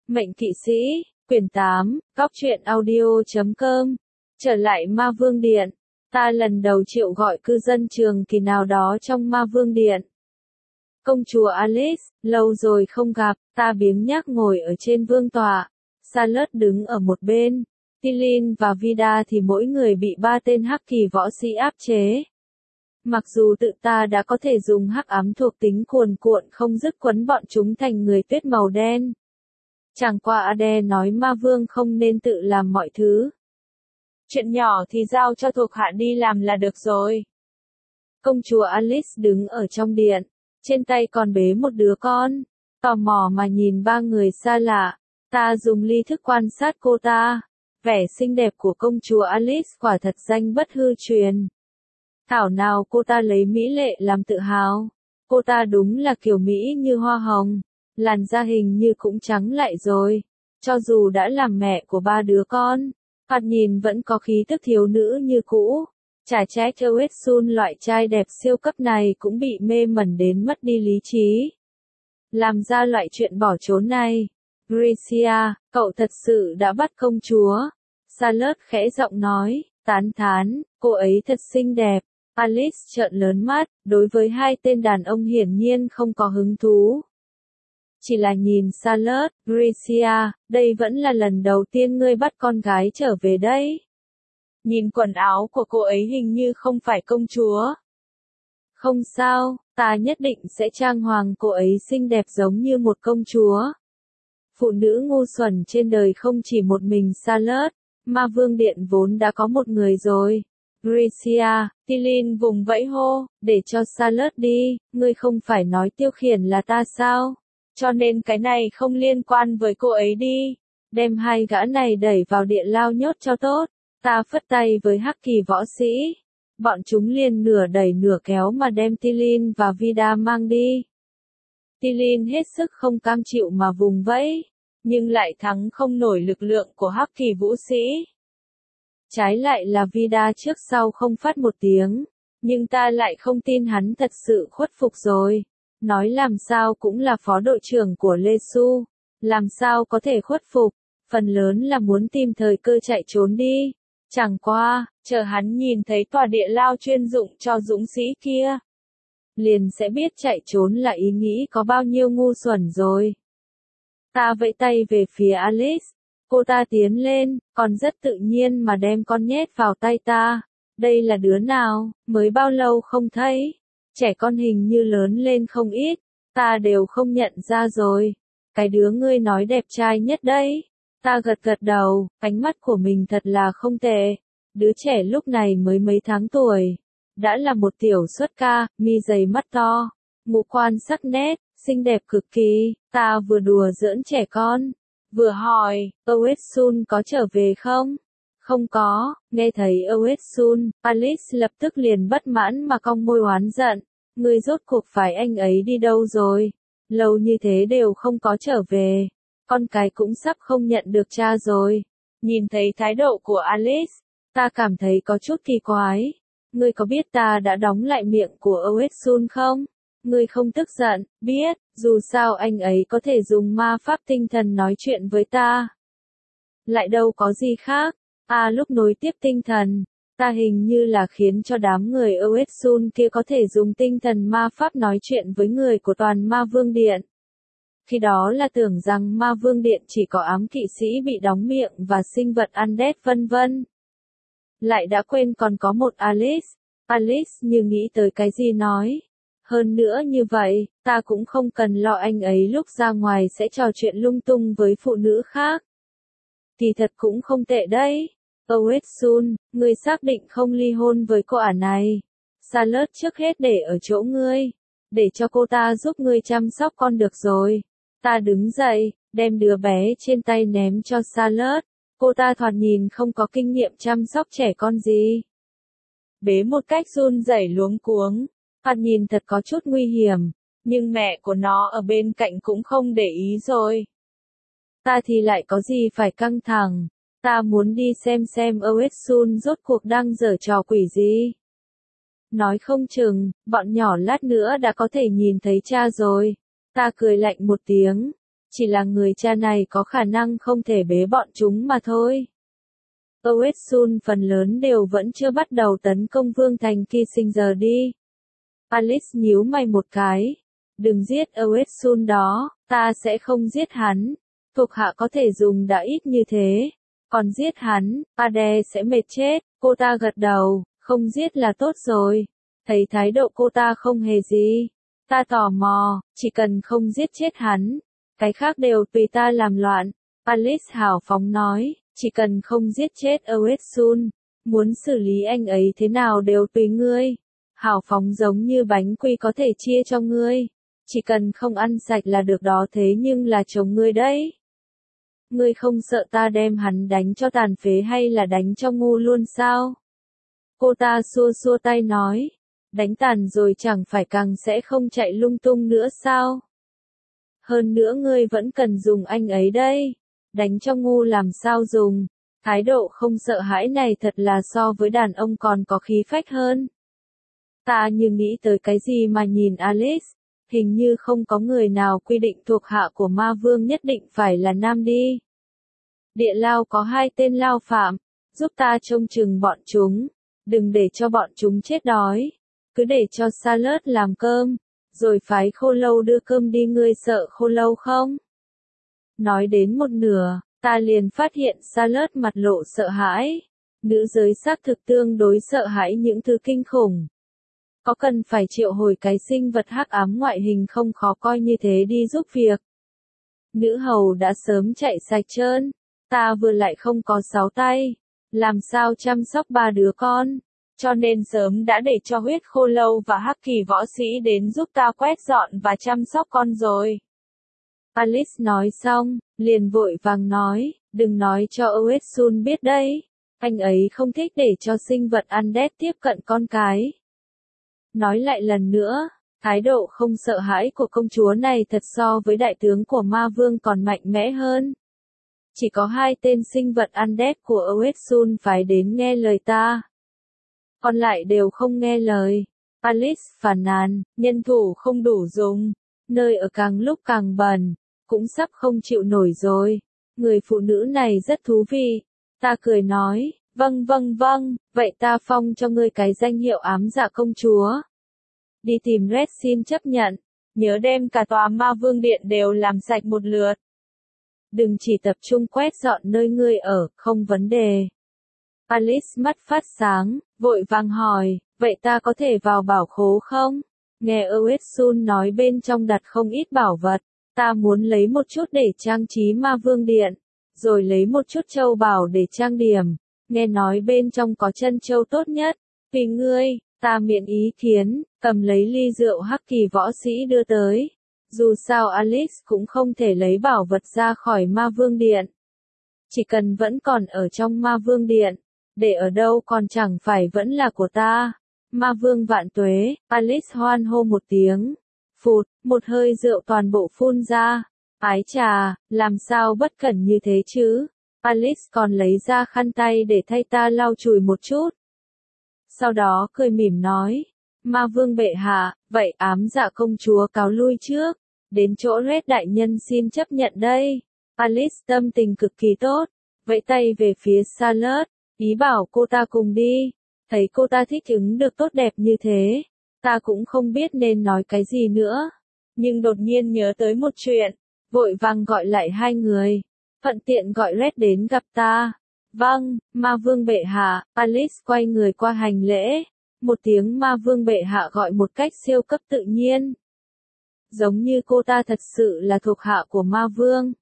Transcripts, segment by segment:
Mệnh Kỵ Sĩ, quyển 8, Góc truyện audio.com. Trở lại Ma Vương Điện. Ta lần đầu chịu gọi cư dân trường kỳ nào đó trong Ma Vương Điện. Công chúa Alice, lâu rồi không gặp, ta biếng nhác ngồi ở trên vương tọa. Charlotte đứng ở một bên. Tilin và Vida thì mỗi người bị 3 tên hắc kỳ võ sĩ áp chế. Mặc dù tự ta đã có thể dùng hắc ám thuộc tính cuồn cuộn không dứt quấn bọn chúng thành người tuyết màu đen. Chẳng qua Ade nói Ma Vương không nên tự làm mọi thứ. Chuyện nhỏ thì giao cho thuộc hạ đi làm là được rồi. Công chúa Alice đứng ở trong điện, trên tay còn bế một đứa con, tò mò mà nhìn 3 người xa lạ. Ta dùng ly thức quan sát cô ta. Vẻ xinh đẹp của công chúa Alice quả thật danh bất hư truyền. Thảo nào cô ta lấy mỹ lệ làm tự hào. Cô ta đúng là kiểu Mỹ như hoa hồng. Làn da hình như cũng trắng lại rồi. Cho dù đã làm mẹ của 3 đứa con, thoạt nhìn vẫn có khí tức thiếu nữ như cũ. Chả trách Oetsun loại trai đẹp siêu cấp này cũng bị mê mẩn đến mất đi lý trí. Làm ra loại chuyện bỏ trốn này. Gracia, cậu thật sự đã bắt công chúa. Charlotte khẽ giọng nói, tán thán, cô ấy thật xinh đẹp. Alice trợn lớn mắt, đối với 2 tên đàn ông hiển nhiên không có hứng thú. Chỉ là nhìn Charlotte, Gracia, đây vẫn là lần đầu tiên ngươi bắt con gái trở về đấy. Nhìn quần áo của cô ấy hình như không phải công chúa. Không sao, ta nhất định sẽ trang hoàng cô ấy xinh đẹp giống như một công chúa. Phụ nữ ngu xuẩn trên đời không chỉ một mình Charlotte, Ma Vương Điện vốn đã có một người rồi. Gracia, Tilin vùng vẫy hô, để cho Charlotte đi, ngươi không phải nói tiêu khiển là ta sao? Cho nên cái này không liên quan với cô ấy đi. Đem 2 gã này đẩy vào địa lao nhốt cho tốt. Ta phất tay với hắc kỳ võ sĩ. Bọn chúng liền nửa đẩy nửa kéo mà đem Tilin và Vida mang đi. Tilin hết sức không cam chịu mà vùng vẫy, nhưng lại thắng không nổi lực lượng của hắc kỳ vũ sĩ. Trái lại là Vida trước sau không phát một tiếng, nhưng ta lại không tin hắn thật sự khuất phục rồi. Nói làm sao cũng là phó đội trưởng của Lê Su, làm sao có thể khuất phục, phần lớn là muốn tìm thời cơ chạy trốn đi. Chẳng qua, chờ hắn nhìn thấy tòa địa lao chuyên dụng cho dũng sĩ kia, liền sẽ biết chạy trốn là ý nghĩ có bao nhiêu ngu xuẩn rồi. Ta vẫy tay về phía Alice, cô ta tiến lên, còn rất tự nhiên mà đem con nhét vào tay ta. Đây là đứa nào, mới bao lâu không thấy? Trẻ con hình như lớn lên không ít, ta đều không nhận ra rồi. Cái đứa ngươi nói đẹp trai nhất đấy. Ta gật gật đầu, ánh mắt của mình thật là không tệ. Đứa trẻ lúc này mới mấy tháng tuổi, đã là một tiểu xuất ca, mi dày mắt to, ngũ quan sắc nét, xinh đẹp cực kỳ. Ta vừa đùa giỡn trẻ con, vừa hỏi, Oetsun có trở về không? Không có. Nghe thấy Oetsun, Alice lập tức liền bất mãn mà cong môi oán giận. Ngươi rốt cuộc phải anh ấy đi đâu rồi? Lâu như thế đều không có trở về. Con cái cũng sắp không nhận được cha rồi. Nhìn thấy thái độ của Alice, ta cảm thấy có chút kỳ quái. Ngươi có biết ta đã đóng lại miệng của Oetsun không? Ngươi không tức giận, biết, dù sao anh ấy có thể dùng ma pháp tinh thần nói chuyện với ta. Lại đâu có gì khác. Lúc nối tiếp tinh thần, ta hình như là khiến cho đám người Oetsun kia có thể dùng tinh thần ma pháp nói chuyện với người của toàn Ma Vương Điện. Khi đó là tưởng rằng Ma Vương Điện chỉ có ám kỵ sĩ bị đóng miệng và sinh vật undead vân vân. Lại đã quên còn có một Alice. Alice như nghĩ tới cái gì nói. Hơn nữa như vậy, ta cũng không cần lo anh ấy lúc ra ngoài sẽ trò chuyện lung tung với phụ nữ khác. Thì thật cũng không tệ đấy. Oetsun, ngươi xác định không ly hôn với cô ả này. Charlotte trước hết để ở chỗ ngươi, để cho cô ta giúp ngươi chăm sóc con được rồi. Ta đứng dậy, đem đứa bé trên tay ném cho Charlotte. Cô ta thoạt nhìn không có kinh nghiệm chăm sóc trẻ con gì. Bế một cách run rẩy luống cuống, thoạt nhìn thật có chút nguy hiểm, nhưng mẹ của nó ở bên cạnh cũng không để ý rồi. Ta thì lại có gì phải căng thẳng. Ta muốn đi xem Oetsun rốt cuộc đang giở trò quỷ gì. Nói không chừng, bọn nhỏ lát nữa đã có thể nhìn thấy cha rồi. Ta cười lạnh một tiếng. Chỉ là người cha này có khả năng không thể bế bọn chúng mà thôi. Oesun phần lớn đều vẫn chưa bắt đầu tấn công Vương thành Kissinger đi. Alice nhíu mày một cái. Đừng giết Oesun đó, ta sẽ không giết hắn. Thuộc hạ có thể dùng đã ít như thế. Còn giết hắn, Ade sẽ mệt chết. Cô ta gật đầu, không giết là tốt rồi. Thấy thái độ cô ta không hề gì. Ta tò mò, chỉ cần không giết chết hắn. Cái khác đều tùy ta làm loạn. Alice hào phóng nói, chỉ cần không giết chết Oesun. Muốn xử lý anh ấy thế nào đều tùy ngươi. Hào phóng giống như bánh quy có thể chia cho ngươi. Chỉ cần không ăn sạch là được đó, thế nhưng là chồng ngươi đấy. Ngươi không sợ ta đem hắn đánh cho tàn phế hay là đánh cho ngu luôn sao? Cô ta xua xua tay nói. Đánh tàn rồi chẳng phải càng sẽ không chạy lung tung nữa sao? Hơn nữa ngươi vẫn cần dùng anh ấy đây. Đánh cho ngu làm sao dùng? Thái độ không sợ hãi này thật là so với đàn ông còn có khí phách hơn. Ta như nghĩ tới cái gì mà nhìn Alice. Hình như không có người nào quy định thuộc hạ của ma vương nhất định phải là nam đi. Địa lao có 2 tên lao phạm. Giúp ta trông chừng bọn chúng. Đừng để cho bọn chúng chết đói. Cứ để cho Salad làm cơm. Rồi phái Khô Lâu đưa cơm đi, ngươi sợ Khô Lâu không? Nói đến một nửa, ta liền phát hiện Salad mặt lộ sợ hãi. Nữ giới xác thực tương đối sợ hãi những thứ kinh khủng. Có cần phải triệu hồi cái sinh vật hắc ám ngoại hình không khó coi như thế đi giúp việc. Nữ hầu đã sớm chạy sạch trơn. Ta vừa lại không có 6 tay. Làm sao chăm sóc 3 đứa con. Cho nên sớm đã để cho Huyết Khô Lâu và Hắc Kỳ võ sĩ đến giúp ta quét dọn và chăm sóc con rồi. Alice nói xong, liền vội vàng nói, đừng nói cho Oesun biết đấy. Anh ấy không thích để cho sinh vật undead tiếp cận con cái. Nói lại lần nữa, thái độ không sợ hãi của công chúa này thật so với đại tướng của ma vương còn mạnh mẽ hơn. Chỉ có 2 tên sinh vật undead của Oesun phải đến nghe lời ta. Còn lại đều không nghe lời. Alice phàn nàn, nhân thủ không đủ dùng. Nơi ở càng lúc càng bẩn. Cũng sắp không chịu nổi rồi. Người phụ nữ này rất thú vị. Ta cười nói, vâng, vậy ta phong cho ngươi cái danh hiệu ám dạ công chúa. Đi tìm Red xin chấp nhận. Nhớ đem cả tòa ma vương điện đều làm sạch một lượt. Đừng chỉ tập trung quét dọn nơi ngươi ở, không vấn đề. Alice mắt phát sáng, vội vàng hỏi, vậy ta có thể vào bảo khố không? Nghe Oesun nói bên trong đặt không ít bảo vật. Ta muốn lấy một chút để trang trí ma vương điện. Rồi lấy một chút châu bảo để trang điểm. Nghe nói bên trong có chân châu tốt nhất. Vì ngươi, ta miễn ý kiến, cầm lấy ly rượu Hắc Kỳ võ sĩ đưa tới. Dù sao Alice cũng không thể lấy bảo vật ra khỏi ma vương điện. Chỉ cần vẫn còn ở trong ma vương điện. Để ở đâu còn chẳng phải vẫn là của ta. Ma vương vạn tuế, Alice hoan hô một tiếng. Phụt, một hơi rượu toàn bộ phun ra. Ái chà, làm sao bất cẩn như thế chứ? Alice còn lấy ra khăn tay để thay ta lau chùi một chút. Sau đó cười mỉm nói. Ma vương bệ hạ, vậy ám dạ công chúa cáo lui trước. Đến chỗ Red đại nhân xin chấp nhận đây. Alice tâm tình cực kỳ tốt. Vẫy tay về phía Salad. Ý bảo cô ta cùng đi. Thấy cô ta thích ứng được tốt đẹp như thế. Ta cũng không biết nên nói cái gì nữa. Nhưng đột nhiên nhớ tới một chuyện. Vội vàng gọi lại 2 người. Thuận tiện gọi Red đến gặp ta. Vâng, ma vương bệ hạ. Alice quay người qua hành lễ. Một tiếng ma vương bệ hạ gọi một cách siêu cấp tự nhiên. Giống như cô ta thật sự là thuộc hạ của ma vương.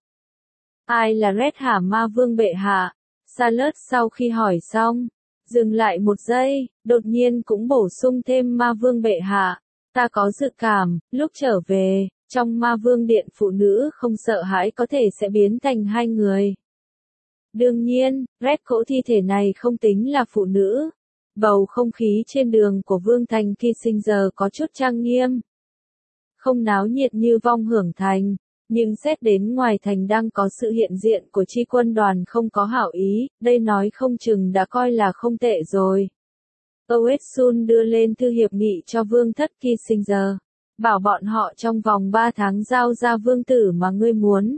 Ai là Red hả ma vương bệ hạ? Salad sau khi hỏi xong, dừng lại một giây, đột nhiên cũng bổ sung thêm ma vương bệ hạ. Ta có dự cảm, lúc trở về, trong ma vương điện phụ nữ không sợ hãi có thể sẽ biến thành 2 người. Đương nhiên, Red cỗ thi thể này không tính là phụ nữ. Bầu không khí trên đường của vương thành Kissinger có chút trang nghiêm. Không náo nhiệt như vong hưởng thành. Nhưng xét đến ngoài thành đang có sự hiện diện của chi quân đoàn không có hảo ý, đây nói không chừng đã coi là không tệ rồi. Oesun đưa lên thư hiệp nghị cho vương thất Kissinger. Bảo bọn họ trong vòng 3 tháng giao ra vương tử mà ngươi muốn.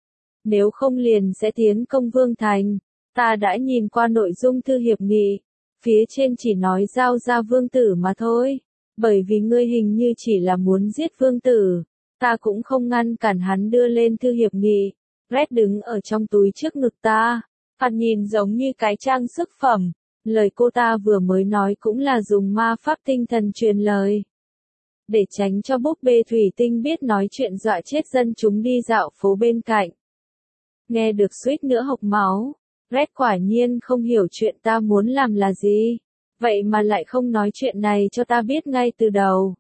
Nếu không liền sẽ tiến công vương thành. Ta đã nhìn qua nội dung thư hiệp nghị. Phía trên chỉ nói giao ra vương tử mà thôi. Bởi vì ngươi hình như chỉ là muốn giết vương tử. Ta cũng không ngăn cản hắn đưa lên thư hiệp nghị. Red đứng ở trong túi trước ngực ta. Thoạt nhìn giống như cái trang sức phẩm. Lời cô ta vừa mới nói cũng là dùng ma pháp tinh thần truyền lời. Để tránh cho búp bê thủy tinh biết nói chuyện dọa chết dân chúng đi dạo phố bên cạnh. Nghe được suýt nữa hộc máu. Red quả nhiên không hiểu chuyện ta muốn làm là gì. Vậy mà lại không nói chuyện này cho ta biết ngay từ đầu.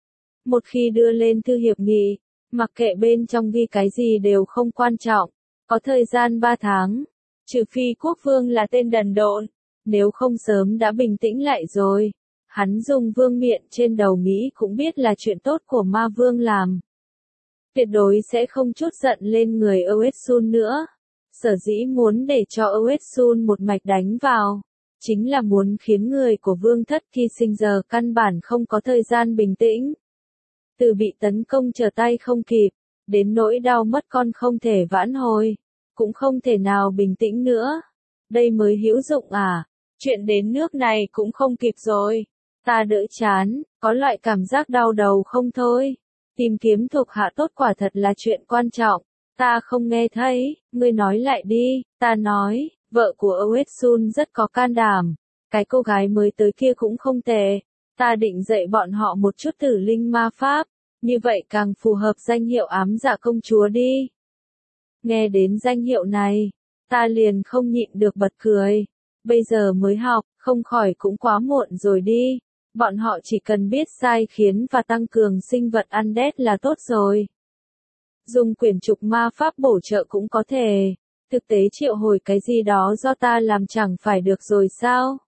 Một khi đưa lên thư hiệp nghị, mặc kệ bên trong ghi cái gì đều không quan trọng. Có thời gian 3 tháng. Trừ phi quốc vương là tên đần độn. Nếu không sớm đã bình tĩnh lại rồi. Hắn dùng vương miện trên đầu nghĩ cũng biết là chuyện tốt của ma vương làm. Tuyệt đối sẽ không chút giận lên người Oesun nữa. Sở dĩ muốn để cho Oesun một mạch đánh vào. Chính là muốn khiến người của vương thất Kissinger căn bản không có thời gian bình tĩnh. Từ bị tấn công trở tay không kịp, đến nỗi đau mất con không thể vãn hồi. Cũng không thể nào bình tĩnh nữa. Đây mới hữu dụng à? Chuyện đến nước này cũng không kịp rồi. Ta đỡ chán, có loại cảm giác đau đầu không thôi. Tìm kiếm thuộc hạ tốt quả thật là chuyện quan trọng. Ta không nghe thấy, ngươi nói lại đi. Ta nói, vợ của Oesun rất có can đảm. Cái cô gái mới tới kia cũng không tệ. Ta định dạy bọn họ một chút tử linh ma pháp. Như vậy càng phù hợp danh hiệu ám dạ công chúa đi. Nghe đến danh hiệu này, ta liền không nhịn được bật cười. Bây giờ mới học, không khỏi cũng quá muộn rồi đi. Bọn họ chỉ cần biết sai khiến và tăng cường sinh vật undead là tốt rồi. Dùng quyển trục ma pháp bổ trợ cũng có thể. Thực tế triệu hồi cái gì đó do ta làm chẳng phải được rồi sao?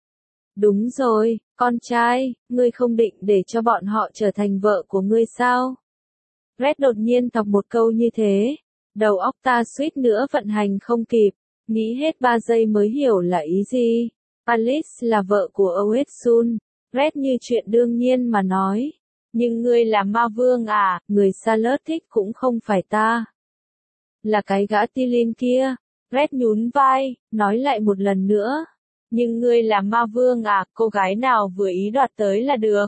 Đúng rồi, con trai, ngươi không định để cho bọn họ trở thành vợ của ngươi sao? Red đột nhiên thọc một câu như thế. Đầu óc ta suýt nữa vận hành không kịp. Nghĩ hết 3 giây mới hiểu là ý gì. Alice là vợ của Oesun. Red như chuyện đương nhiên mà nói. Nhưng ngươi là ma vương à, người Salad thích cũng không phải ta. Là cái gã Tilin kia. Red nhún vai, nói lại một lần nữa. Nhưng ngươi là ma vương à, cô gái nào vừa ý đoạt tới là được.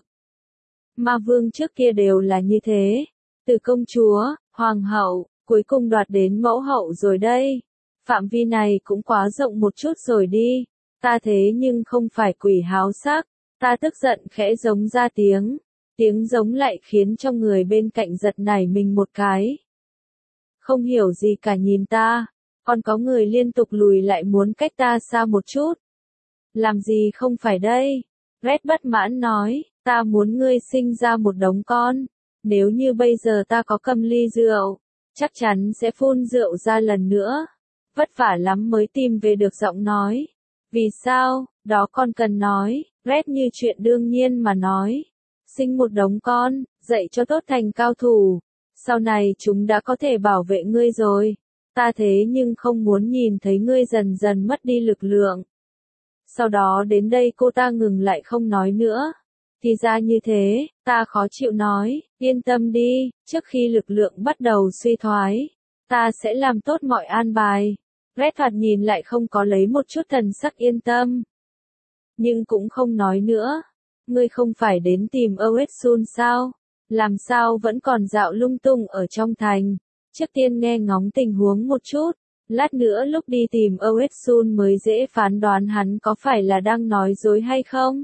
Ma vương trước kia đều là như thế. Từ công chúa, hoàng hậu, cuối cùng đoạt đến mẫu hậu rồi đây. Phạm vi này cũng quá rộng một chút rồi đi. Ta thế nhưng không phải quỷ háo sắc. Ta tức giận khẽ giống ra tiếng. Tiếng giống lại khiến cho người bên cạnh giật nảy mình một cái. Không hiểu gì cả nhìn ta. Còn có người liên tục lùi lại muốn cách ta xa một chút. Làm gì không phải đây? Red bất mãn nói, ta muốn ngươi sinh ra một đống con. Nếu như bây giờ ta có cầm ly rượu, chắc chắn sẽ phun rượu ra lần nữa. Vất vả lắm mới tìm về được giọng nói. Vì sao? Đó con cần nói. Red như chuyện đương nhiên mà nói. Sinh một đống con, dạy cho tốt thành cao thủ. Sau này chúng đã có thể bảo vệ ngươi rồi. Ta thế nhưng không muốn nhìn thấy ngươi dần dần mất đi lực lượng. Sau đó đến đây cô ta ngừng lại không nói nữa. Thì ra như thế, ta khó chịu nói, yên tâm đi, trước khi lực lượng bắt đầu suy thoái, ta sẽ làm tốt mọi an bài. Red thoạt nhìn lại không có lấy một chút thần sắc yên tâm. Nhưng cũng không nói nữa. Ngươi không phải đến tìm Oesun sao? Làm sao vẫn còn dạo lung tung ở trong thành? Trước tiên nghe ngóng tình huống một chút. Lát nữa lúc đi tìm Oesun mới dễ phán đoán hắn có phải là đang nói dối hay không.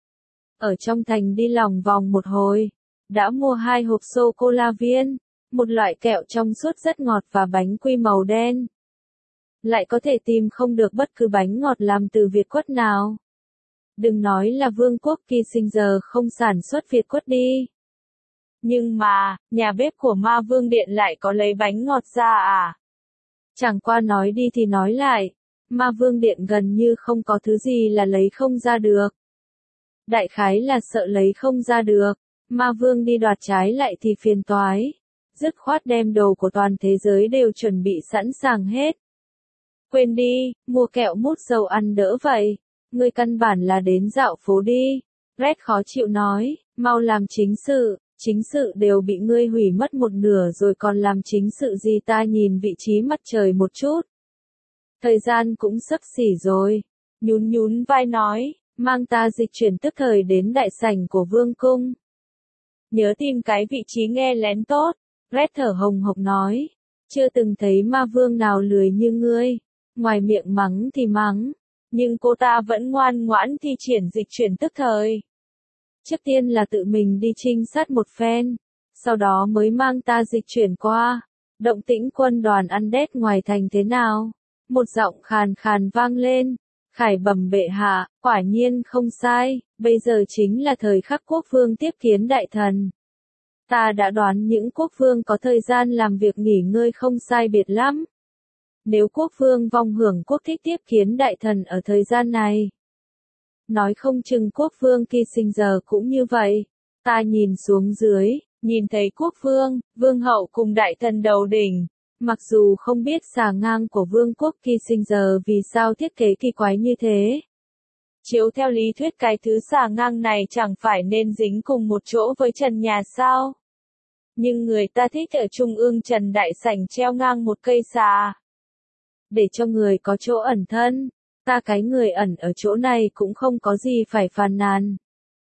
Ở trong thành đi lòng vòng một hồi. Đã mua 2 hộp sô-cô-la viên. Một loại kẹo trong suốt rất ngọt và bánh quy màu đen. Lại có thể tìm không được bất cứ bánh ngọt làm từ Việt quất nào. Đừng nói là vương quốc Kissinger không sản xuất Việt quất đi. Nhưng mà, nhà bếp của ma vương điện lại có lấy bánh ngọt ra à? Chẳng qua nói đi thì nói lại, ma vương điện gần như không có thứ gì là lấy không ra được. Đại khái là sợ lấy không ra được, ma vương đi đoạt trái lại thì phiền toái. Dứt khoát đem đồ của toàn thế giới đều chuẩn bị sẵn sàng hết. Quên đi, mua kẹo mút dầu ăn đỡ vậy. Ngươi căn bản là đến dạo phố đi. Red khó chịu nói, mau làm chính sự, chính sự đều bị ngươi hủy mất một nửa rồi còn làm chính sự gì? Ta nhìn vị trí mặt trời một chút. Thời gian cũng xấp xỉ rồi. Nhún nhún vai nói, mang ta dịch chuyển tức thời đến đại sảnh của vương cung. Nhớ tìm cái vị trí nghe lén tốt. Red thở hồng hộc nói, chưa từng thấy ma vương nào lười như ngươi. Ngoài miệng mắng thì mắng, nhưng cô ta vẫn ngoan ngoãn thi triển dịch chuyển tức thời. Trước tiên là tự mình đi trinh sát một phen, sau đó mới mang ta dịch chuyển qua. Động tĩnh quân đoàn Undead ngoài thành thế nào? Một giọng khàn khàn vang lên. Khải bẩm bệ hạ, quả nhiên không sai, bây giờ chính là thời khắc quốc vương tiếp kiến đại thần. Ta đã đoán những quốc vương có thời gian làm việc nghỉ ngơi không sai biệt lắm. Nếu quốc vương vong hưởng quốc thích tiếp kiến đại thần ở thời gian này, nói không chừng quốc vương Kissinger cũng như vậy. Ta nhìn xuống dưới, nhìn thấy quốc vương, vương hậu cùng đại thần đầu đỉnh. Mặc dù không biết xà ngang của vương quốc Kissinger vì sao thiết kế kỳ quái như thế. Chiếu theo lý thuyết cái thứ xà ngang này chẳng phải nên dính cùng một chỗ với trần nhà sao? Nhưng người ta thích ở trung ương trần đại sảnh treo ngang một cây xà. Để cho người có chỗ ẩn thân. Ta cái người ẩn ở chỗ này cũng không có gì phải phàn nàn.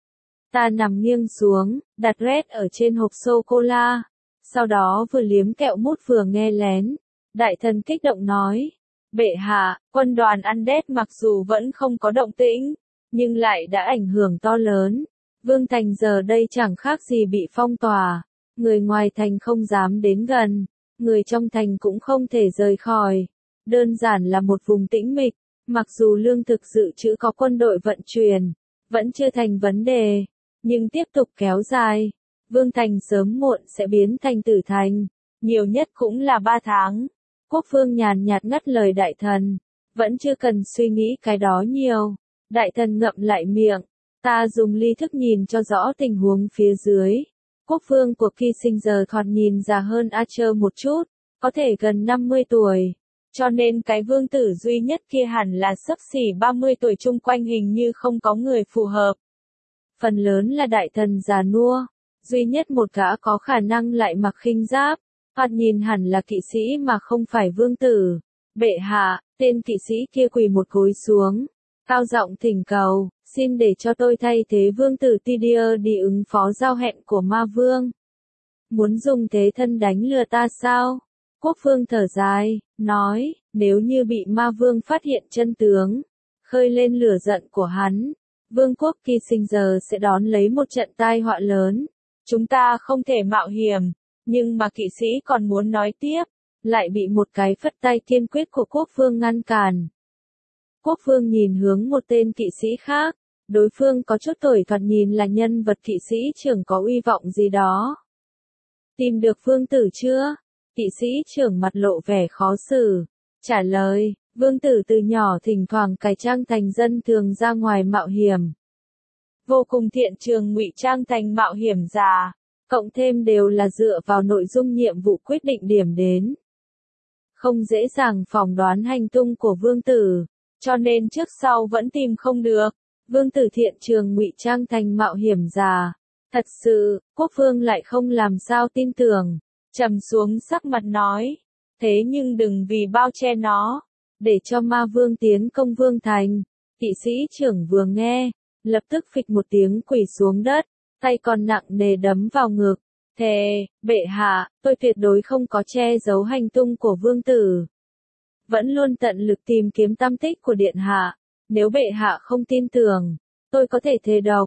Ta nằm nghiêng xuống, đặt Red ở trên hộp sô-cô-la. Sau đó vừa liếm kẹo mút vừa nghe lén. Đại thần kích động nói. Bệ hạ, quân đoàn Undead mặc dù vẫn không có động tĩnh, nhưng lại đã ảnh hưởng to lớn. Vương thành giờ đây chẳng khác gì bị phong tỏa. Người ngoài thành không dám đến gần. Người trong thành cũng không thể rời khỏi. Đơn giản là một vùng tĩnh mịch. Mặc dù lương thực dự trữ có quân đội vận chuyển, vẫn chưa thành vấn đề. Nhưng tiếp tục kéo dài. Vương thành sớm muộn sẽ biến thành tử thành. Nhiều nhất cũng là 3 tháng. Quốc vương nhàn nhạt ngắt lời đại thần. Vẫn chưa cần suy nghĩ cái đó nhiều. Đại thần ngậm lại miệng. Ta dùng ly thức nhìn cho rõ tình huống phía dưới. Quốc vương của Kissinger thoạt nhìn già hơn Archer một chút. Có thể gần 50 tuổi. Cho nên cái vương tử duy nhất kia hẳn là xấp xỉ 30 tuổi, chung quanh hình như không có người phù hợp. Phần lớn là đại thần già nua. Duy nhất một gã có khả năng lại mặc khinh giáp. Thoạt nhìn hẳn là kỵ sĩ mà không phải vương tử. Bệ hạ, tên kỵ sĩ kia quỳ một gối xuống. Cao giọng thỉnh cầu, xin để cho tôi thay thế vương tử Tidir đi ứng phó giao hẹn của ma vương. Muốn dùng thế thân đánh lừa ta sao? Quốc vương thở dài, nói, nếu như bị ma vương phát hiện chân tướng, khơi lên lửa giận của hắn, vương quốc Kissinger sẽ đón lấy một trận tai họa lớn. Chúng ta không thể mạo hiểm, nhưng mà kỵ sĩ còn muốn nói tiếp, lại bị một cái phất tay kiên quyết của quốc vương ngăn cản. Quốc vương nhìn hướng một tên kỵ sĩ khác, đối phương có chút tuổi, thoạt nhìn là nhân vật kỵ sĩ trưởng có uy vọng gì đó. Tìm được vương tử chưa? Kỵ sĩ trưởng mặt lộ vẻ khó xử. Trả lời, vương tử từ nhỏ thỉnh thoảng cải trang thành dân thường ra ngoài mạo hiểm. Vô cùng thiện trường ngụy trang thành mạo hiểm giả. Cộng thêm đều là dựa vào nội dung nhiệm vụ quyết định điểm đến. Không dễ dàng phỏng đoán hành tung của vương tử. Cho nên trước sau vẫn tìm không được. Vương tử thiện trường ngụy trang thành mạo hiểm giả. Thật sự, quốc vương lại không làm sao tin tưởng. Trầm xuống sắc mặt nói. Thế nhưng đừng vì bao che nó. Để cho ma vương tiến công vương thành. Kỵ sĩ trưởng vừa nghe. Lập tức phịch một tiếng quỳ xuống đất. Tay còn nặng nề đấm vào ngực. Thề, bệ hạ, tôi tuyệt đối không có che giấu hành tung của vương tử. Vẫn luôn tận lực tìm kiếm tăm tích của điện hạ. Nếu bệ hạ không tin tưởng, tôi có thể thề độc.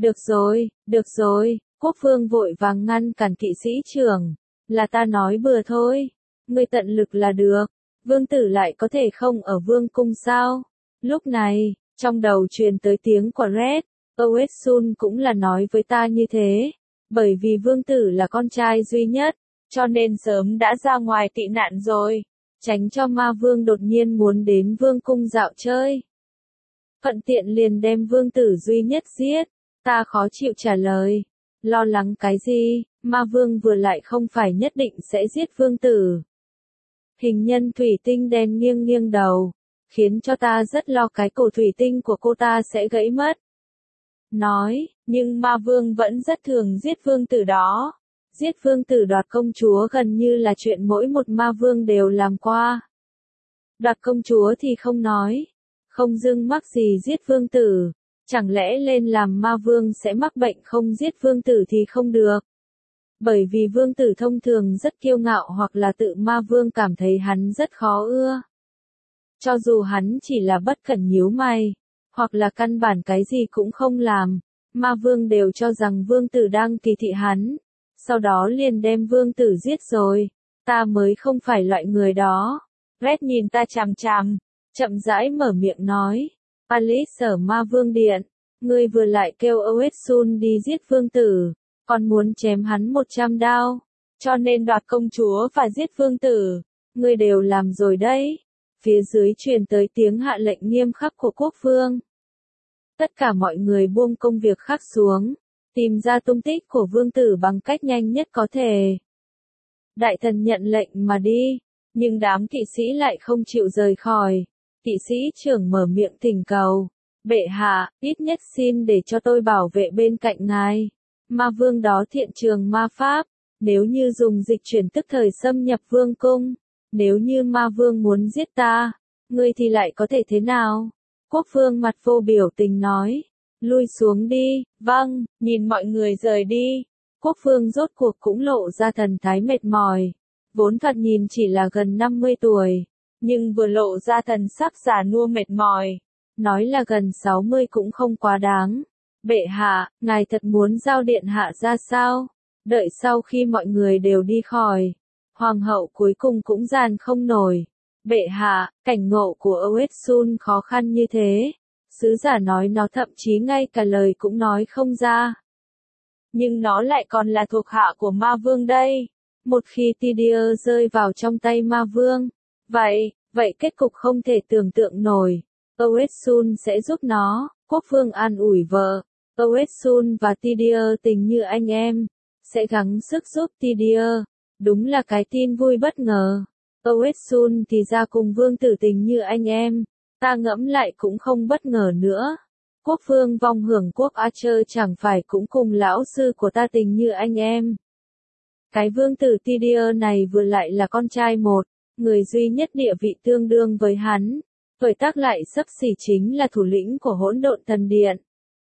Được rồi, quốc vương vội vàng ngăn cản kỵ sĩ trưởng. Là ta nói bừa thôi. Ngươi tận lực là được. Vương tử lại có thể không ở vương cung sao? Lúc này, trong đầu truyền tới tiếng của Red. Oesun cũng là nói với ta như thế. Bởi vì vương tử là con trai duy nhất, cho nên sớm đã ra ngoài tị nạn rồi. Tránh cho ma vương đột nhiên muốn đến vương cung dạo chơi. Thuận tiện liền đem vương tử duy nhất giết. Ta khó chịu trả lời. Lo lắng cái gì, ma vương vừa lại không phải nhất định sẽ giết vương tử. Hình nhân thủy tinh đen nghiêng nghiêng đầu, khiến cho ta rất lo cái cổ thủy tinh của cô ta sẽ gãy mất. nói, nhưng ma vương vẫn rất thường giết vương tử đó. Giết vương tử đoạt công chúa gần như là chuyện mỗi một ma vương đều làm qua. Đoạt công chúa thì không nói. Không dưng mắc gì giết vương tử. Chẳng lẽ lên làm ma vương sẽ mắc bệnh không giết vương tử thì không được. Bởi vì vương tử thông thường rất kiêu ngạo hoặc là tự ma vương cảm thấy hắn rất khó ưa. Cho dù hắn chỉ là bất cẩn nhíu mày, hoặc là căn bản cái gì cũng không làm, ma vương đều cho rằng vương tử đang kỳ thị hắn. Sau đó liền đem vương tử giết rồi. Ta mới không phải loại người đó. Red nhìn ta chằm chằm, chậm rãi mở miệng nói. Alice ở ma vương điện, ngươi vừa lại kêu Oesun đi giết vương tử, còn muốn chém hắn 100 đao, cho nên đoạt công chúa và giết vương tử, ngươi đều làm rồi đấy. Phía dưới truyền tới tiếng hạ lệnh nghiêm khắc của quốc vương. Tất cả mọi người buông công việc khác xuống, tìm ra tung tích của vương tử bằng cách nhanh nhất có thể. Đại thần nhận lệnh mà đi, nhưng đám kỵ sĩ lại không chịu rời khỏi. Kỵ sĩ trưởng mở miệng thỉnh cầu, bệ hạ, ít nhất xin để cho tôi bảo vệ bên cạnh ngài. Ma vương đó thiện trường ma pháp, nếu như dùng dịch chuyển tức thời xâm nhập vương cung, nếu như ma vương muốn giết ta, ngươi thì lại có thể thế nào? Quốc vương mặt vô biểu tình nói, lui xuống đi, vâng, nhìn mọi người rời đi. Quốc vương rốt cuộc cũng lộ ra thần thái mệt mỏi, vốn thoạt nhìn chỉ là gần 50 tuổi, nhưng vừa lộ ra thần sắc già nua mệt mỏi, nói là gần 60 cũng không quá đáng. Bệ hạ, ngài thật muốn giao điện hạ ra sao? Đợi sau khi mọi người đều đi khỏi, hoàng hậu cuối cùng cũng giàn không nổi. Bệ hạ, cảnh ngộ của Oesun khó khăn như thế. Sứ giả nói nó thậm chí ngay cả lời cũng nói không ra. Nhưng nó lại còn là thuộc hạ của ma vương đây. Một khi Tydir rơi vào trong tay ma vương, vậy kết cục không thể tưởng tượng nổi. Oesun sẽ giúp nó, quốc vương an ủi vợ. Oesun và Tydir tình như anh em, sẽ gắng sức giúp Tydir. Đúng là cái tin vui bất ngờ. Oesun thì ra cùng vương tử tình như anh em, ta ngẫm lại cũng không bất ngờ nữa. Quốc vương vong hưởng quốc Archer chẳng phải cũng cùng lão sư của ta tình như anh em. Cái vương tử Tydir này vừa lại là con trai một, người duy nhất địa vị tương đương với hắn, tuổi tác lại xấp xỉ chính là thủ lĩnh của hỗn độn thần điện.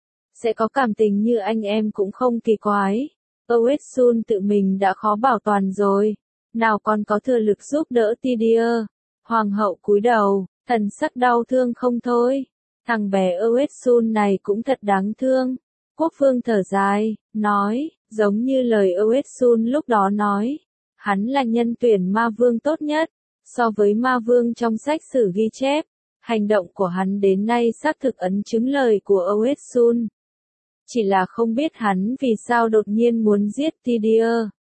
Sẽ có cảm tình như anh em cũng không kỳ quái. Oesun tự mình đã khó bảo toàn rồi, nào còn có thừa lực giúp đỡ Tydir. Hoàng hậu cúi đầu, thần sắc đau thương không thôi. Thằng bé Oesun này cũng thật đáng thương. Quốc vương thở dài, nói, giống như lời Oesun lúc đó nói, hắn là nhân tuyển ma vương tốt nhất. So với ma vương trong sách sử ghi chép, hành động của hắn đến nay xác thực ấn chứng lời của Oesun. Chỉ là không biết hắn vì sao đột nhiên muốn giết Tydir.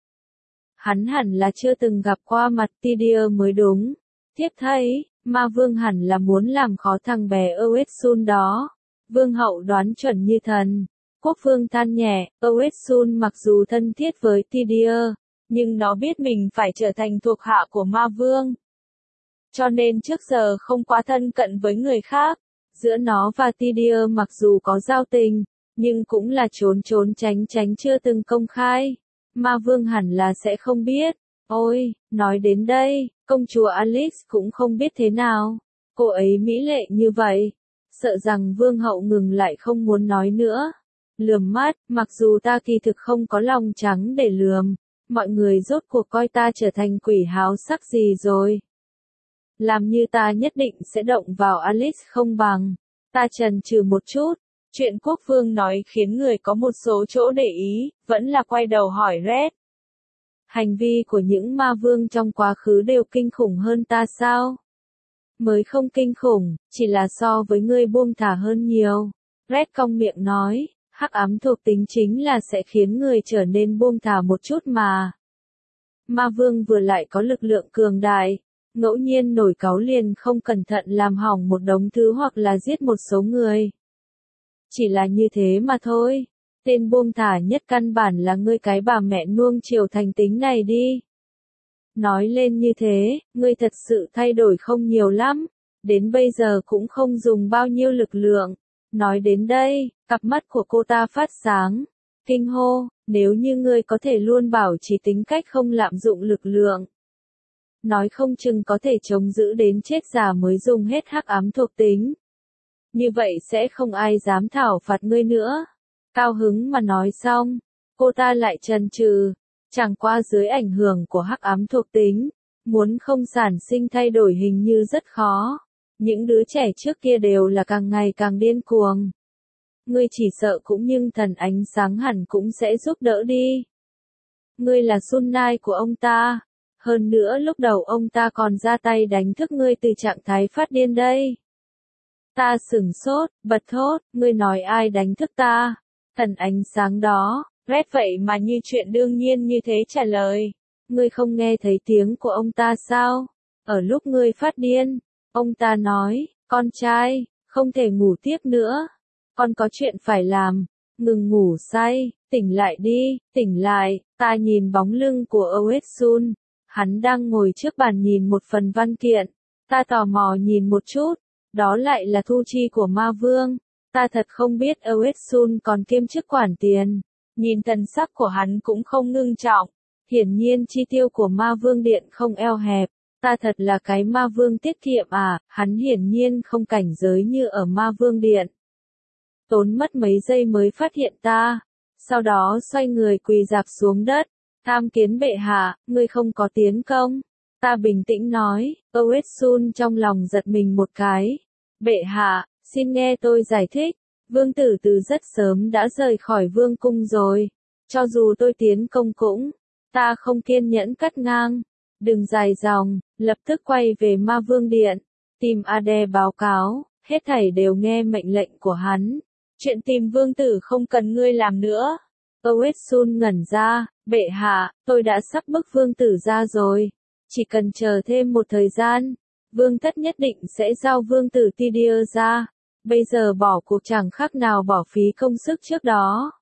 Hắn hẳn là chưa từng gặp qua mặt Tydir mới đúng. Tiếp thấy, ma vương hẳn là muốn làm khó thằng bé Oesun đó. Vương hậu đoán chuẩn như thần. Quốc vương than nhẹ, Oesun mặc dù thân thiết với Tydir, nhưng nó biết mình phải trở thành thuộc hạ của ma vương. Cho nên trước giờ không quá thân cận với người khác. Giữa nó và Tydir mặc dù có giao tình, nhưng cũng là trốn trốn tránh tránh chưa từng công khai. Ma vương hẳn là sẽ không biết. Ôi, nói đến đây, công chúa Alice cũng không biết thế nào. Cô ấy mỹ lệ như vậy. Sợ rằng vương hậu ngừng lại không muốn nói nữa. Lườm mắt, mặc dù ta kỳ thực không có lòng trắng để lườm. Mọi người rốt cuộc coi ta trở thành quỷ háo sắc gì rồi. Làm như ta nhất định sẽ động vào Alice không bằng. Ta chần chừ một chút. Chuyện quốc vương nói khiến người có một số chỗ để ý, vẫn là quay đầu hỏi Red. Hành vi của những ma vương trong quá khứ đều kinh khủng hơn ta sao? Mới không kinh khủng, chỉ là so với ngươi buông thả hơn nhiều. Red cong miệng nói, hắc ám thuộc tính chính là sẽ khiến người trở nên buông thả một chút mà. Ma vương vừa lại có lực lượng cường đại, ngẫu nhiên nổi cáu liền không cẩn thận làm hỏng một đống thứ hoặc là giết một số người. Chỉ là như thế mà thôi. Tên buông thả nhất căn bản là ngươi cái bà mẹ nuông chiều thành tính này đi. Nói lên như thế, ngươi thật sự thay đổi không nhiều lắm. Đến bây giờ cũng không dùng bao nhiêu lực lượng. Nói đến đây, cặp mắt của cô ta phát sáng, kinh hô, nếu như ngươi có thể luôn bảo trì tính cách không lạm dụng lực lượng, nói không chừng có thể chống giữ đến chết già mới dùng hết hắc ám thuộc tính. Như vậy sẽ không ai dám thảo phạt ngươi nữa. Cao hứng mà nói xong, cô ta lại chần chừ, chẳng qua dưới ảnh hưởng của hắc ám thuộc tính, muốn không sản sinh thay đổi hình như rất khó. Những đứa trẻ trước kia đều là càng ngày càng điên cuồng. Ngươi chỉ sợ cũng nhưng thần ánh sáng hẳn cũng sẽ giúp đỡ đi. Ngươi là Sunnai của ông ta. Hơn nữa lúc đầu ông ta còn ra tay đánh thức ngươi từ trạng thái phát điên đây. Ta sửng sốt, bật thốt, ngươi nói ai đánh thức ta? Thần ánh sáng đó, Red vậy mà như chuyện đương nhiên như thế trả lời. Ngươi không nghe thấy tiếng của ông ta sao? Ở lúc ngươi phát điên, ông ta nói, con trai, không thể ngủ tiếp nữa. Con có chuyện phải làm, ngừng ngủ say, tỉnh lại đi, tỉnh lại. Ta nhìn bóng lưng của Oesun, hắn đang ngồi trước bàn nhìn một phần văn kiện. Ta tò mò nhìn một chút, đó lại là thu chi của ma vương. Ta thật không biết Oesun còn kiêm chức quản tiền. Nhìn thần sắc của hắn cũng không ngưng trọng. Hiển nhiên chi tiêu của ma vương điện không eo hẹp. Ta thật là cái ma vương tiết kiệm à, hắn hiển nhiên không cảnh giới như ở ma vương điện. Tốn mất mấy giây mới phát hiện ta. Sau đó xoay người quỳ rạp xuống đất. Tham kiến bệ hạ, ngươi không có tiến công. Ta bình tĩnh nói, Oesun trong lòng giật mình một cái. Bệ hạ, xin nghe tôi giải thích. Vương tử từ rất sớm đã rời khỏi vương cung rồi. Cho dù tôi tiến công cũng, ta không kiên nhẫn cắt ngang. Đừng dài dòng, lập tức quay về ma vương điện. Tìm Ade báo cáo, hết thảy đều nghe mệnh lệnh của hắn. Chuyện tìm vương tử không cần ngươi làm nữa. Oesun ngẩn ra, bệ hạ, tôi đã sắp bức vương tử ra rồi. Chỉ cần chờ thêm một thời gian, vương thất nhất định sẽ giao vương tử Tidir ra. Bây giờ bỏ cuộc chẳng khác nào bỏ phí công sức trước đó.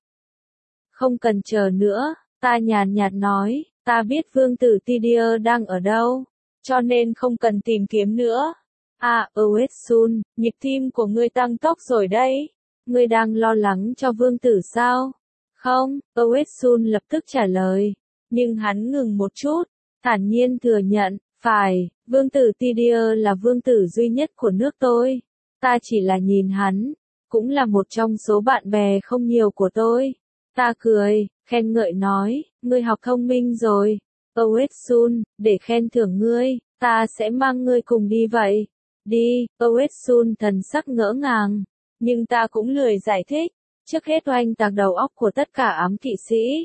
Không cần chờ nữa, ta nhàn nhạt nói, ta biết vương tử Tidir đang ở đâu, cho nên không cần tìm kiếm nữa. À, Oesun, nhịp tim của ngươi tăng tốc rồi đấy. Ngươi đang lo lắng cho vương tử sao? Không, Oesun lập tức trả lời. Nhưng hắn ngừng một chút, thản nhiên thừa nhận, phải, vương tử Tidir là vương tử duy nhất của nước tôi. Ta chỉ là nhìn hắn, cũng là một trong số bạn bè không nhiều của tôi. Ta cười, khen ngợi nói, ngươi học thông minh rồi. Oesun, để khen thưởng ngươi, ta sẽ mang ngươi cùng đi vậy. Đi, Oesun thần sắc ngỡ ngàng. Nhưng ta cũng lười giải thích. Trước hết oanh tạc đầu óc của tất cả ám kỵ sĩ.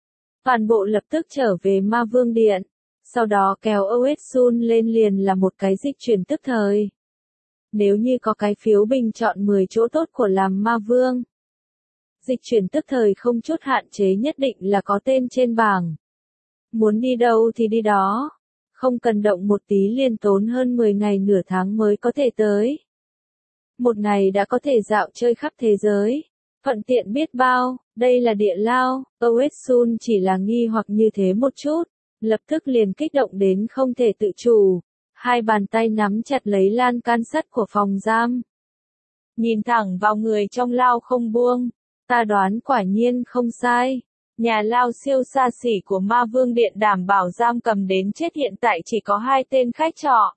Toàn bộ lập tức trở về ma vương điện. Sau đó kéo Oesun lên liền là một cái dịch chuyển tức thời. Nếu như có cái phiếu bình chọn 10 chỗ tốt của làm ma vương. Dịch chuyển tức thời không chút hạn chế nhất định là có tên trên bảng. Muốn đi đâu thì đi đó. Không cần động một tí liền tốn hơn 10 ngày nửa tháng mới có thể tới. Một ngày đã có thể dạo chơi khắp thế giới. Thuận tiện biết bao, đây là địa lao. Oesun chỉ là nghi hoặc như thế một chút. Lập tức liền kích động đến không thể tự chủ. Hai bàn tay nắm chặt lấy lan can sắt của phòng giam. Nhìn thẳng vào người trong lao không buông. Ta đoán quả nhiên không sai. Nhà lao siêu xa xỉ của ma vương điện đảm bảo giam cầm đến chết hiện tại chỉ có 2 tên khách trọ.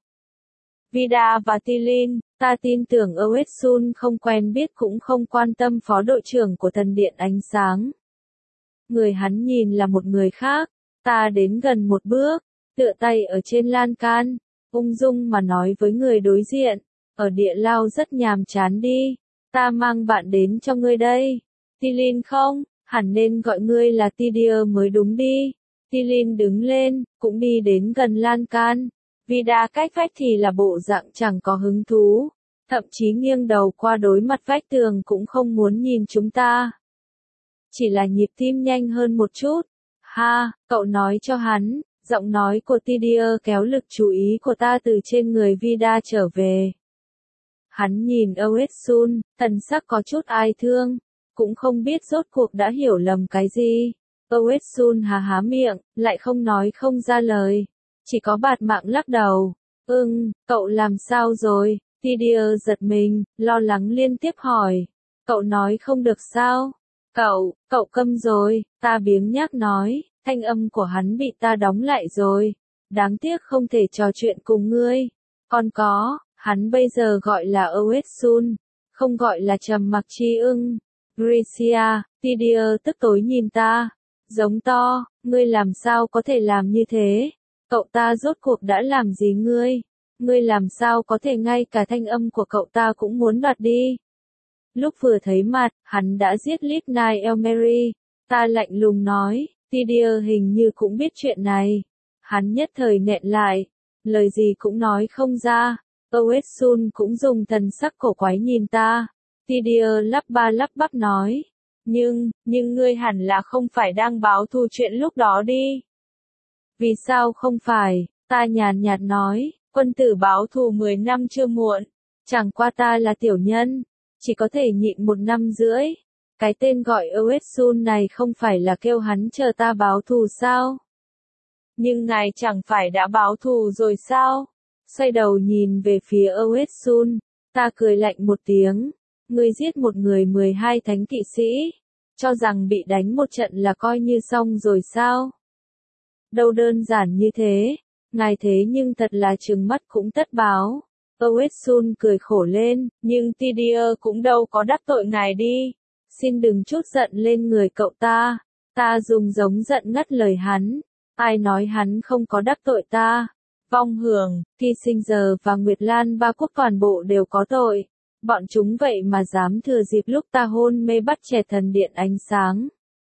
Vida và Tilin, ta tin tưởng Oesun không quen biết cũng không quan tâm phó đội trưởng của thần điện ánh sáng. Người hắn nhìn là một người khác. Ta đến gần một bước, tựa tay ở trên lan can, ung dung mà nói với người đối diện, ở địa lao rất nhàm chán đi, ta mang bạn đến cho ngươi đây. Tilin không, hẳn nên gọi ngươi là Tidir mới đúng đi. Tilin đứng lên, cũng đi đến gần lan can. Vida cách vách thì là bộ dạng chẳng có hứng thú, thậm chí nghiêng đầu qua đối mặt vách tường cũng không muốn nhìn chúng ta. Chỉ là nhịp tim nhanh hơn một chút. Ha, cậu nói cho hắn, giọng nói của Tidir kéo lực chú ý của ta từ trên người Vida trở về. Hắn nhìn Oesun, thần sắc có chút ai thương, cũng không biết rốt cuộc đã hiểu lầm cái gì. Oesun há miệng, lại không nói không ra lời, chỉ có bạt mạng lắc đầu. Cậu làm sao rồi? Tidia giật mình, lo lắng liên tiếp hỏi. Cậu nói không được sao? Cậu câm rồi, ta biếng nhác nói, thanh âm của hắn bị ta đóng lại rồi. Đáng tiếc không thể trò chuyện cùng ngươi. Còn có, hắn bây giờ gọi là Oetsun, không gọi là Trầm Mặc Chi Ưng. Gracia, Tidia tức tối nhìn ta, giống to, ngươi làm sao có thể làm như thế? Cậu ta rốt cuộc đã làm gì ngươi? Ngươi làm sao có thể ngay cả thanh âm của cậu ta cũng muốn đoạt đi? Lúc vừa thấy mặt, hắn đã giết Livnai Elmeri. Ta lạnh lùng nói, Tidia hình như cũng biết chuyện này. Hắn nhất thời nghẹn lại, lời gì cũng nói không ra. Oetsun cũng dùng thần sắc cổ quái nhìn ta. Tidia lắp ba lắp bắp nói, nhưng ngươi hẳn là không phải đang báo thù chuyện lúc đó đi. Vì sao không phải? Ta nhàn nhạt nói, quân tử báo thù 10 năm chưa muộn. Chẳng qua ta là tiểu nhân, chỉ có thể nhịn 1 năm rưỡi. Cái tên gọi Oetsun này không phải là kêu hắn chờ ta báo thù sao? Nhưng ngài chẳng phải đã báo thù rồi sao? Xoay đầu nhìn về phía Oetsun, ta cười lạnh một tiếng. Ngươi giết một người 12 thánh kỵ sĩ, cho rằng bị đánh một trận là coi như xong rồi sao? Đâu đơn giản như thế, ngài thế nhưng thật là trừng mắt cũng tất báo. Oetsun cười khổ lên, nhưng Tidia cũng đâu có đắc tội ngài đi. Xin đừng chút giận lên người cậu ta. Ta dùng giống giận ngắt lời hắn. Ai nói hắn không có đắc tội ta? Vong Hưởng, Thi Sinh Giờ và Nguyệt Lan ba quốc toàn bộ đều có tội. Bọn chúng vậy mà dám thừa dịp lúc ta hôn mê bắt chẹt thần điện ánh sáng.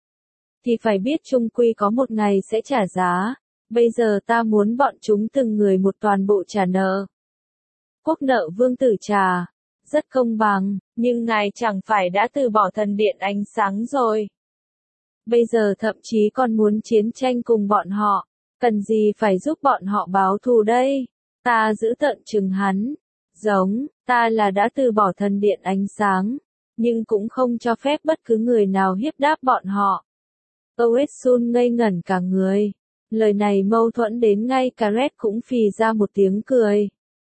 Thì phải biết chung quy có một ngày sẽ trả giá. Bây giờ ta muốn bọn chúng từng người một toàn bộ trả nợ. Quốc nợ vương tử trả. Rất công bằng, nhưng ngài chẳng phải đã từ bỏ thần điện ánh sáng rồi. Bây giờ thậm chí còn muốn chiến tranh cùng bọn họ. Cần gì phải giúp bọn họ báo thù đây? Ta giữ tợn chừng hắn. Giống, ta là đã từ bỏ thần điện ánh sáng, nhưng cũng không cho phép bất cứ người nào hiếp đáp bọn họ. Oetsun ngây ngẩn cả người. Lời này mâu thuẫn đến ngay cả Red cũng phì ra một tiếng cười.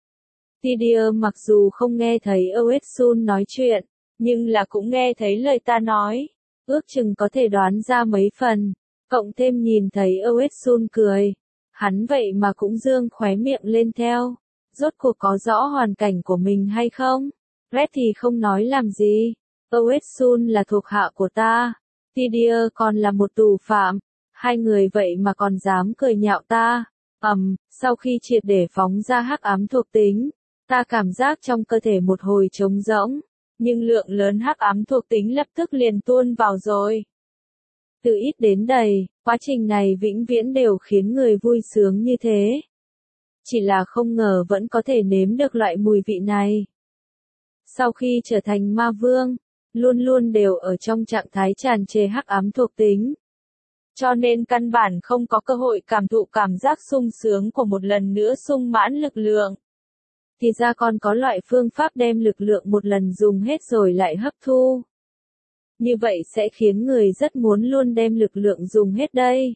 Tidia mặc dù không nghe thấy Oetsun nói chuyện, nhưng là cũng nghe thấy lời ta nói. Ước chừng có thể đoán ra mấy phần. Cộng thêm nhìn thấy Oetsun cười. Hắn vậy mà cũng dương khóe miệng lên theo. Rốt cuộc có rõ hoàn cảnh của mình hay không? Red thì không nói làm gì. Oetsun là thuộc hạ của ta. Tidia còn là một tù phạm. Hai người vậy mà còn dám cười nhạo ta. Sau khi triệt để phóng ra hắc ám thuộc tính, ta cảm giác trong cơ thể một hồi trống rỗng. Nhưng lượng lớn hắc ám thuộc tính lập tức liền tuôn vào rồi. Từ ít đến đầy, quá trình này vĩnh viễn đều khiến người vui sướng như thế. Chỉ là không ngờ vẫn có thể nếm được loại mùi vị này. Sau khi trở thành ma vương, luôn luôn đều ở trong trạng thái tràn trề hắc ám thuộc tính. Cho nên căn bản không có cơ hội cảm thụ cảm giác sung sướng của một lần nữa sung mãn lực lượng. Thì ra còn có loại phương pháp đem lực lượng một lần dùng hết rồi lại hấp thu. Như vậy sẽ khiến người rất muốn luôn đem lực lượng dùng hết đây.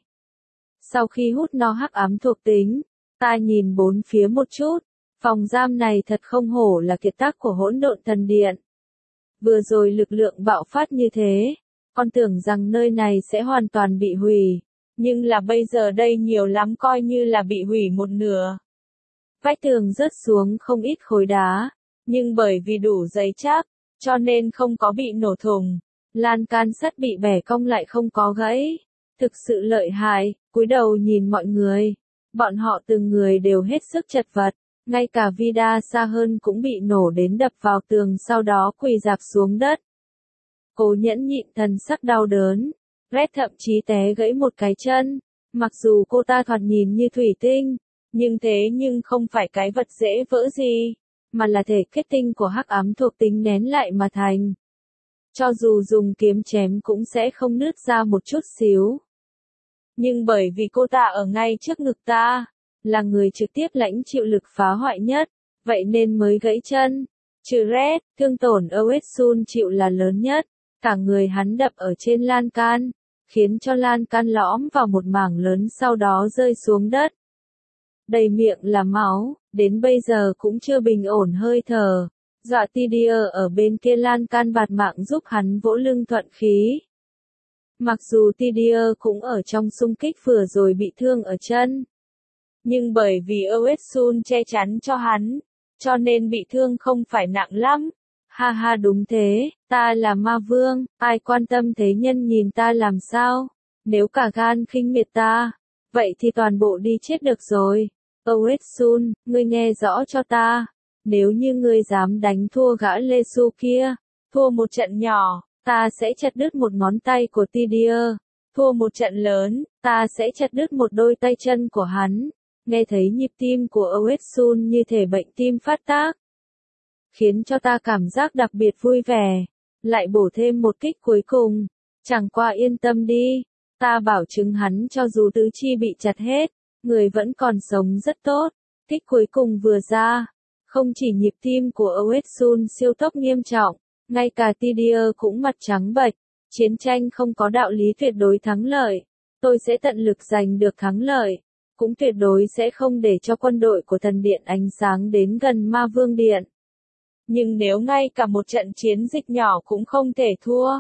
Sau khi hút no hắc ám thuộc tính, ta nhìn bốn phía một chút, phòng giam này thật không hổ là kiệt tác của hỗn độn thần điện. Vừa rồi lực lượng bạo phát như thế, con tưởng rằng nơi này sẽ hoàn toàn bị hủy, nhưng là bây giờ đây nhiều lắm coi như là bị hủy một nửa. Vách tường rớt xuống không ít khối đá, nhưng bởi vì đủ dày chắc, cho nên không có bị nổ thùng. Lan can sắt bị bẻ cong lại không có gãy. Thực sự lợi hại, cúi đầu nhìn mọi người. Bọn họ từng người đều hết sức chật vật. Ngay cả Vida xa hơn cũng bị nổ đến đập vào tường sau đó quỳ rạp xuống đất. Cố nhẫn nhịn thần sắc đau đớn. Red thậm chí té gãy một cái chân. Mặc dù cô ta thoạt nhìn như thủy tinh, nhưng không phải cái vật dễ vỡ gì, mà là thể kết tinh của hắc ám thuộc tính nén lại mà thành. Cho dù dùng kiếm chém cũng sẽ không nứt ra một chút xíu. Nhưng bởi vì cô ta ở ngay trước ngực ta, là người trực tiếp lãnh chịu lực phá hoại nhất, vậy nên mới gãy chân. Trừ Red, thương tổn Oetsun chịu là lớn nhất, cả người hắn đập ở trên lan can, khiến cho lan can lõm vào một mảng lớn sau đó rơi xuống đất. đầy miệng là máu, đến bây giờ cũng chưa bình ổn hơi thở. Dọa Tidia ở bên kia lan can bạt mạng giúp hắn vỗ lưng thuận khí. Mặc dù Tidia cũng ở trong xung kích vừa rồi bị thương ở chân. Nhưng bởi vì Oesun che chắn cho hắn, cho nên bị thương không phải nặng lắm. Ha ha đúng thế, ta là ma vương, ai quan tâm thế nhân nhìn ta làm sao? Nếu cả gan khinh miệt ta, vậy thì toàn bộ đi chết được rồi. Oesun, ngươi nghe rõ cho ta. Nếu như ngươi dám đánh thua gã Lesu kia, thua một trận nhỏ, ta sẽ chặt đứt một ngón tay của Tidia. Thua một trận lớn, ta sẽ chặt đứt một đôi tay chân của hắn. Nghe thấy nhịp tim của Oesun như thể bệnh tim phát tác, khiến cho ta cảm giác đặc biệt vui vẻ. Lại bổ thêm một kích cuối cùng. Chẳng qua yên tâm đi, ta bảo chứng hắn cho dù tứ chi bị chặt hết, người vẫn còn sống rất tốt. Kích cuối cùng vừa ra, không chỉ nhịp tim của Oesun siêu tốc nghiêm trọng, ngay cả Tidia cũng mặt trắng bệch. Chiến tranh không có đạo lý tuyệt đối thắng lợi. Tôi sẽ tận lực giành được thắng lợi. Cũng tuyệt đối sẽ không để cho quân đội của thần điện ánh sáng đến gần ma vương điện. Nhưng nếu ngay cả một trận chiến dịch nhỏ cũng không thể thua,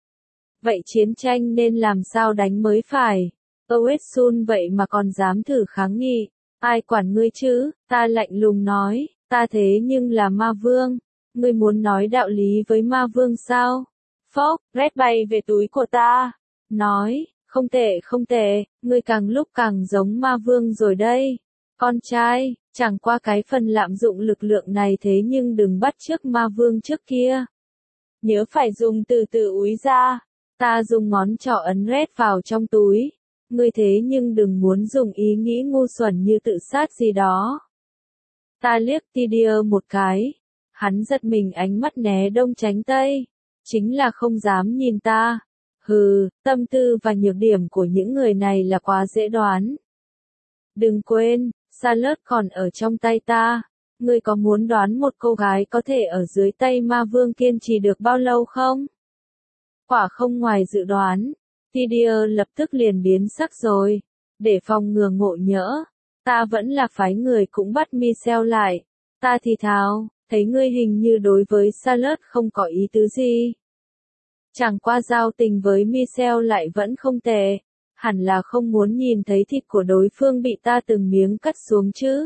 vậy chiến tranh nên làm sao đánh mới phải? Oesun vậy mà còn dám thử kháng nghị. Ai quản ngươi chứ? Ta lạnh lùng nói, ta thế nhưng là ma vương. Ngươi muốn nói đạo lý với ma vương sao? Phốc, Red bay về túi của ta. Nói, không tệ, ngươi càng lúc càng giống ma vương rồi đây. Con trai, chẳng qua cái phần lạm dụng lực lượng này thế nhưng đừng bắt chước ma vương trước kia. Nhớ phải dùng từ từ úi ra. Ta dùng ngón trỏ ấn Red vào trong túi. Ngươi thế nhưng đừng muốn dùng ý nghĩ ngu xuẩn như tự sát gì đó. Ta liếc Tidia một cái. Hắn giật mình ánh mắt né đông tránh tây. Chính là không dám nhìn ta. Hừ, tâm tư và nhược điểm của những người này là quá dễ đoán. Đừng quên, Charlotte còn ở trong tay ta. Ngươi có muốn đoán một cô gái có thể ở dưới tay ma vương kiên trì được bao lâu không? Quả không ngoài dự đoán. Tidia lập tức liền biến sắc rồi. Để phòng ngừa ngộ nhỡ, ta vẫn là phái người cũng bắt Michelle lại. Ta thì thào, thấy ngươi hình như đối với Charlotte không có ý tứ gì. Chẳng qua giao tình với Michelle lại vẫn không tệ. Hẳn là không muốn nhìn thấy thịt của đối phương bị ta từng miếng cắt xuống chứ.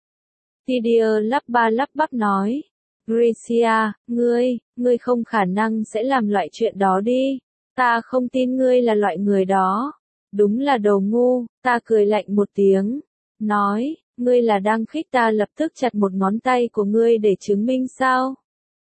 Tidia lắp ba lắp bắp nói. Gracia, ngươi không khả năng sẽ làm loại chuyện đó đi. Ta không tin ngươi là loại người đó. Đúng là đồ ngu, ta cười lạnh một tiếng. Nói, ngươi là đang khích ta lập tức chặt một ngón tay của ngươi để chứng minh sao?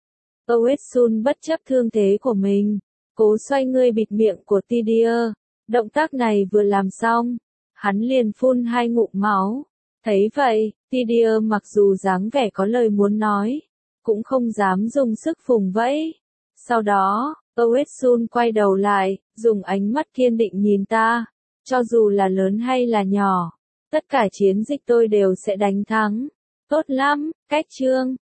Oesun bất chấp thương thế của mình, cố xoay ngươi bịt miệng của Tidia. Động tác này vừa làm xong, hắn liền phun 2 ngụm máu. Thấy vậy, Tidia mặc dù dáng vẻ có lời muốn nói, cũng không dám dùng sức vùng vẫy. Sau đó, Oesun quay đầu lại, dùng ánh mắt kiên định nhìn ta. Cho dù là lớn hay là nhỏ, tất cả chiến dịch tôi đều sẽ đánh thắng. Tốt lắm, cách chương.